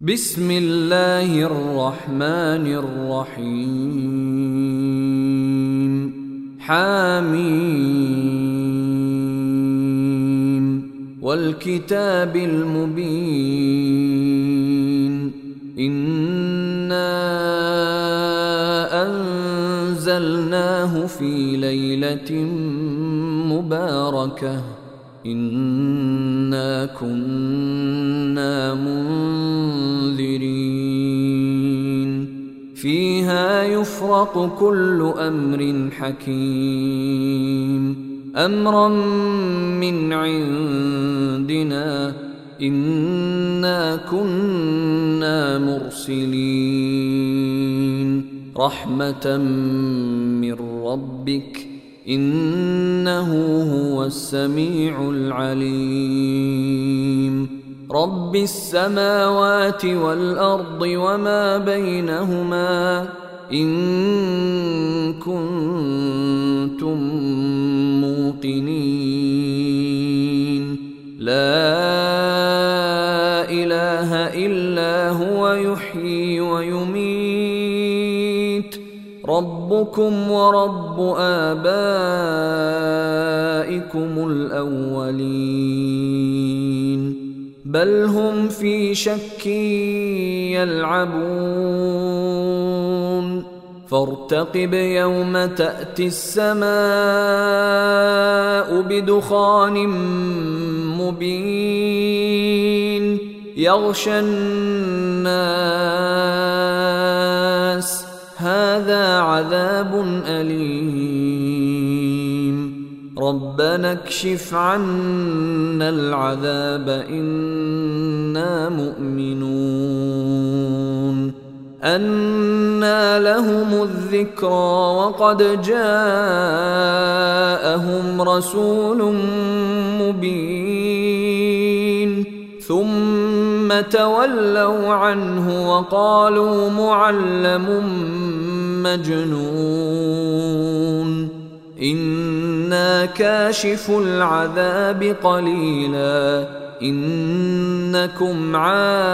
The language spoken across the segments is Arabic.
بسم الله الرحمن الرحيم حميم والكتاب المبين إنا أنزلناه في ليلة مباركة إنا كنا منذرين فيها يفرق كل أمر حكيم أمرا من عندنا إنا كنا مرسلين رحمة من ربك إنه هو السميع العليم رب السماوات والأرض وما بينهما إن كنتم موقنين لا إله إلا هو يحيي ويميت ربكم ورب آبائكم الأولين بل هم في شك يلعبون فارتقب يوم تأتي السماء بدخان مبين يغشى الناس هذا عذاب أليم ربنا اكشف عنا العذاب إنا مؤمنون أنى لهم الذكرى وقد جاءهم رسول مبين ثم تولوا عنه وقالوا معلم مجنون إنا كاشف العذاب قليلا إنكم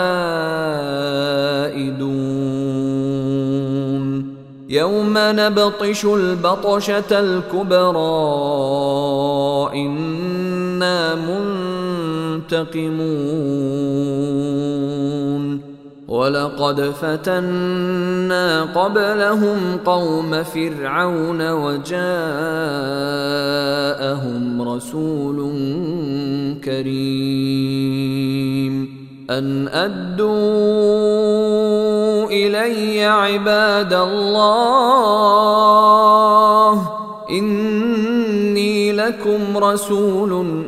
عائدون يوم نبطش البطشة الكبرى إنا منتقمون ولقد فتنا قبلهم قوم فرعون وجاءهم رسول كريم أن أدوا إلي عباد الله إني لكم رسول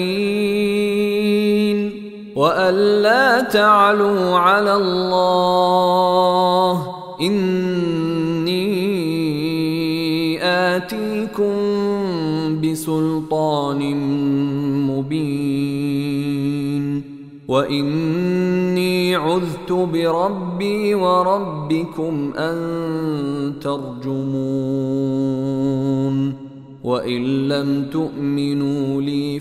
أمين وأن لا تعلوا على الله إني آتيكم بسلطان مبين وإني عذت بربي وربكم أن ترجمون وإن لم تؤمنوا لي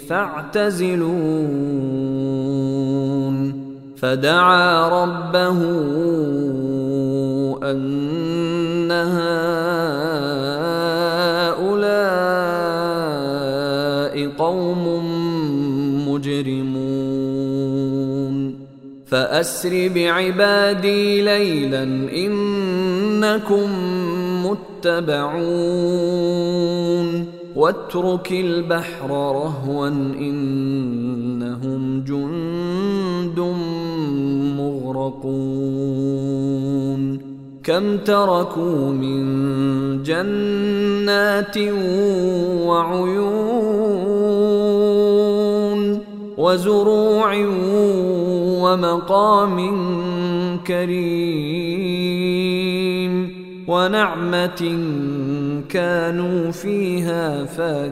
فاعتزلون فدعا ربه أن هؤلاء قوم مجرمون فأسر بعبادي ليلا إنكم متبعون واترك البحر رهوا إنهم جند مغرقون كم تركوا من جنات وعيون وزروع ومقام كريم ونعمة كانوا فيها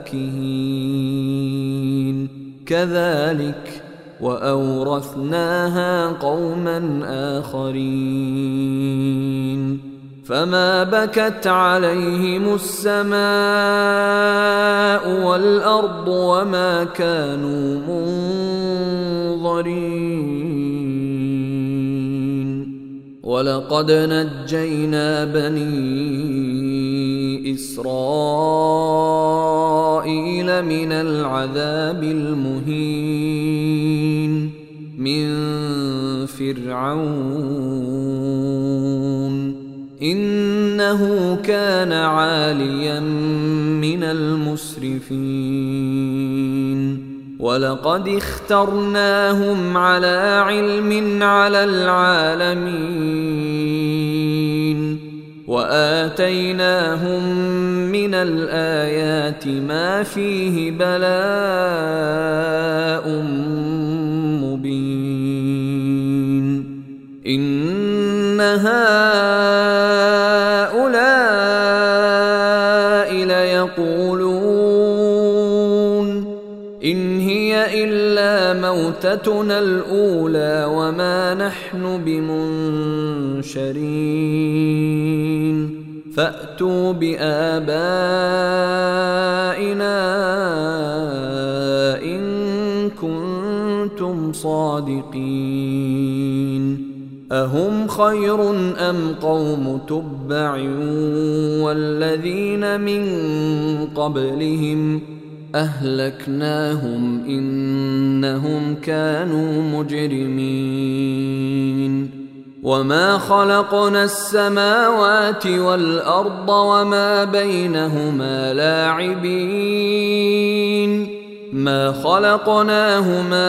فاكهين كذلك وأورثناها قوما آخرين فما بكت عليهم السماء والأرض وما كانوا منظرين ولقد نجينا بني إسرائيل من العذاب المهين من فرعون إنه كان عاليا من المسرفين ولقد اخترناهم على علم على العالمين وآتيناهم من الآيات ما فيه بلاء مبين إن هؤلاء ليقولون إن هي إلا موتتنا الأولى وما نحن بمنشرين فأتوا بآبائنا إن كنتم صادقين أهم خير أم قوم تبع والذين من قبلهم أهلكناهم إنهم كانوا مجرمين وما خلقنا السماوات والأرض وما بينهما لاعبين ما خلقناهما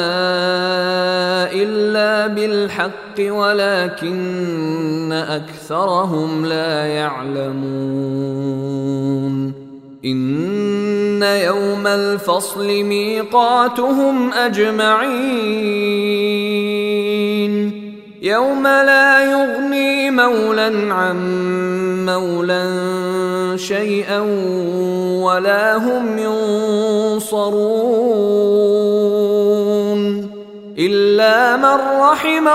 إلا بالحق ولكن أكثرهم لا يعلمون إن يوم الفصل ميقاتهم أجمعين يوم لا يغني مولى عن مولى شيئا ولا هم ينصرون إلا من رحم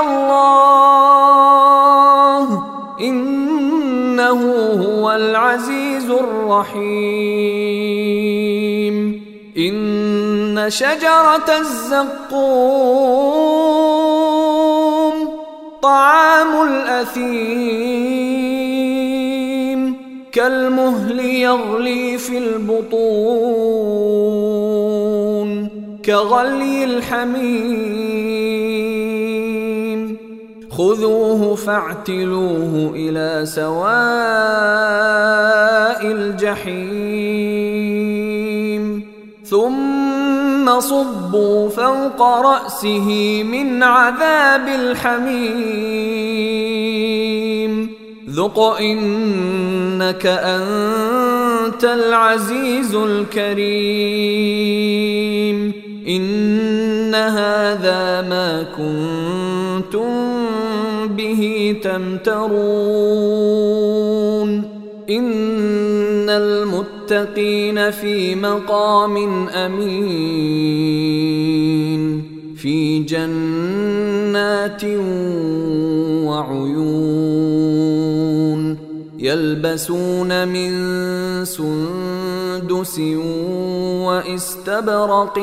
الله إنه هو العزيز الرحيم إن شجرة الزقوم طعام الأثيم كالمهل يغلي في البطون كغلي الحميم خذوه فاعتلوه إلى سواء الجحيم ثم صبوا فوق رأسه من عذاب الحميم ذق إنك أنت العزيز الكريم إن هذا ما كنتم به تمترون إن المتقين في مقام أمين في جنات وعيون يلبسون من سندس واستبرق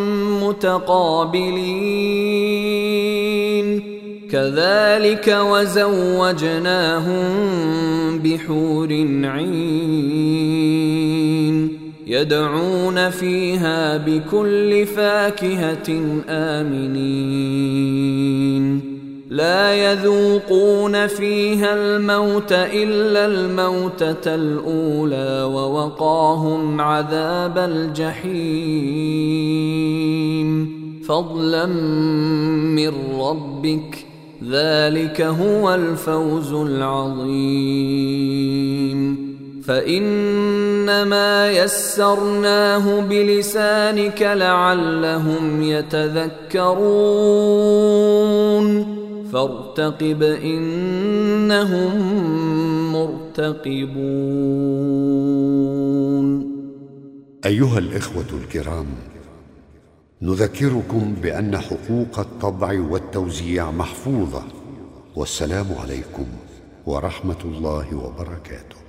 متقابلين كذلك وزوجناهم بحور عين يدعون فيها بكل فاكهة آمنين لا يذوقون فيها الموت إلا الموتة الأولى ووقاهم عذاب الجحيم فضلا من ربك ذلك هو الفوز العظيم فإنما يسرناه بلسانك لعلهم يتذكرون فارتقب إنهم مرتقبون. أيها الإخوة الكرام، نذكركم بأن حقوق الطبع والتوزيع محفوظة، والسلام عليكم ورحمة الله وبركاته.